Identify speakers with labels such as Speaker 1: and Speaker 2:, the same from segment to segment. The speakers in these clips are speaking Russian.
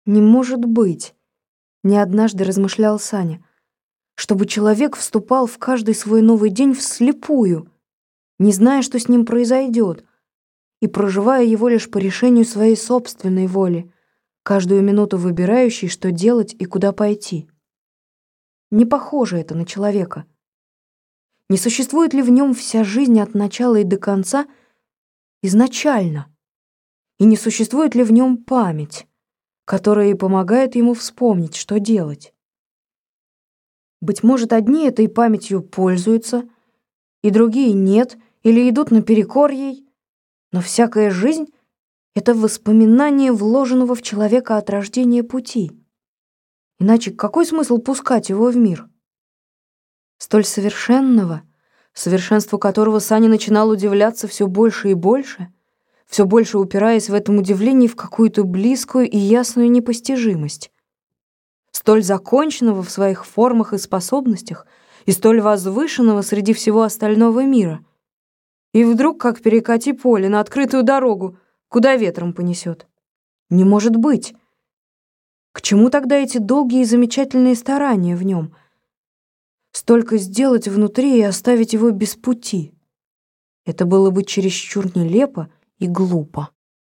Speaker 1: Не может быть, не однажды размышлял Саня, чтобы человек вступал в каждый свой новый день вслепую, не зная, что с ним произойдет, и проживая его лишь по решению своей собственной воли, каждую минуту выбирающий, что делать и куда пойти. Не похоже это на человека. Не существует ли в нем вся жизнь от начала и до конца изначально? И не существует ли в нем память, которая и помогает ему вспомнить, что делать? Быть может, одни этой памятью пользуются, и другие нет, или идут наперекор ей, но всякая жизнь — это воспоминание вложенного в человека от рождения пути. Иначе какой смысл пускать его в мир? Столь совершенного, совершенству которого Саня начинал удивляться все больше и больше, все больше упираясь в этом удивлении в какую-то близкую и ясную непостижимость. Столь законченного в своих формах и способностях, и столь возвышенного среди всего остального мира. И вдруг, как перекати поле на открытую дорогу, куда ветром понесет. Не может быть! К чему тогда эти долгие и замечательные старания в нем? Столько сделать внутри и оставить его без пути. Это было бы чересчур нелепо и глупо.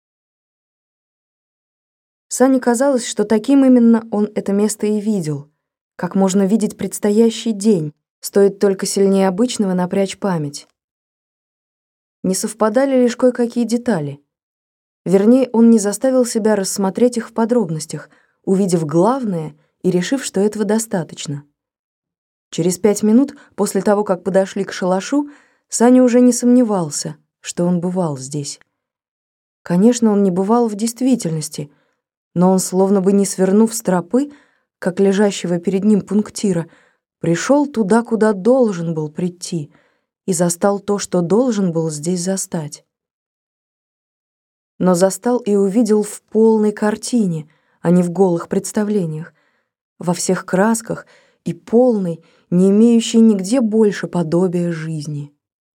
Speaker 1: Сане казалось, что таким именно он это место и видел, как можно видеть предстоящий день, стоит только сильнее обычного напрячь память. Не совпадали лишь кое-какие детали. Вернее, он не заставил себя рассмотреть их в подробностях, увидев главное и решив, что этого достаточно. Через 5 минут после того, как подошли к шалашу, Саня уже не сомневался, что он бывал здесь. Конечно, он не бывал в действительности, но он, словно бы не свернув с тропы, как лежащего перед ним пунктира, пришел туда, куда должен был прийти, и застал то, что должен был здесь застать. Но застал и увидел в полной картине, а не в голых представлениях, во всех красках и полной, не имеющей нигде больше подобия жизни.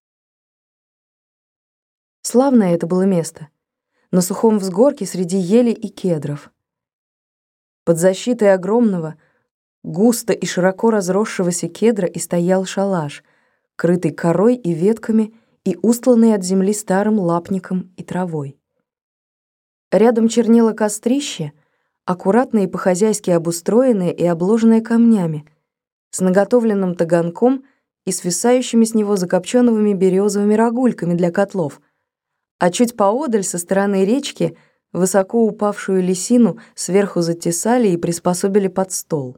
Speaker 1: Славное это было место, на сухом взгорке среди елей и кедров. Под защитой огромного, густо и широко разросшегося кедра и стоял шалаш, крытый корой и ветками и устланный от земли старым лапником и травой. Рядом чернело кострище, аккуратно и по-хозяйски обустроенное и обложенное камнями, с наготовленным таганком и свисающими с него закопченными березовыми рогульками для котлов, а чуть поодаль со стороны речки высоко упавшую лисину сверху затесали и приспособили под стол.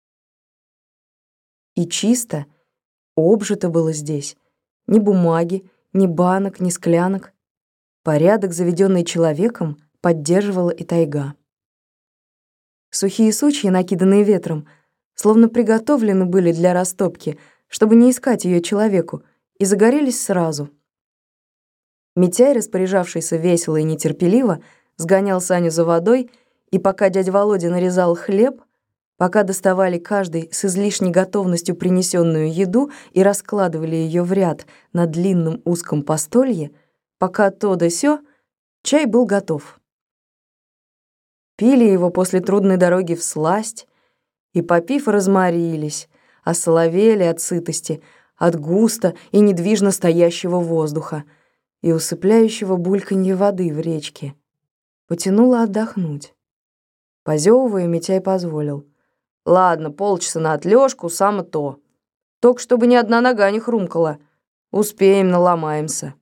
Speaker 1: И чисто, обжито было здесь. Ни бумаги, ни банок, ни склянок. Порядок, заведенный человеком, поддерживала и тайга. Сухие сучья, накиданные ветром, словно приготовлены были для растопки, чтобы не искать ее человеку, и загорелись сразу. Митяй, распоряжавшийся весело и нетерпеливо, сгонял Саню за водой, и пока дядя Володя нарезал хлеб, пока доставали каждый с излишней готовностью принесенную еду и раскладывали ее в ряд на длинном узком постолье, пока то да сё, чай был готов. Пили его после трудной дороги всласть, и, попив, разморились, осоловели от сытости, от густо и недвижно стоящего воздуха и усыпляющего бульканье воды в речке. Потянуло отдохнуть. Позёвывая, Митяй позволил. «Ладно, полчаса на отлёжку, само то. Только чтобы ни одна нога не хрумкала. Успеем, наломаемся».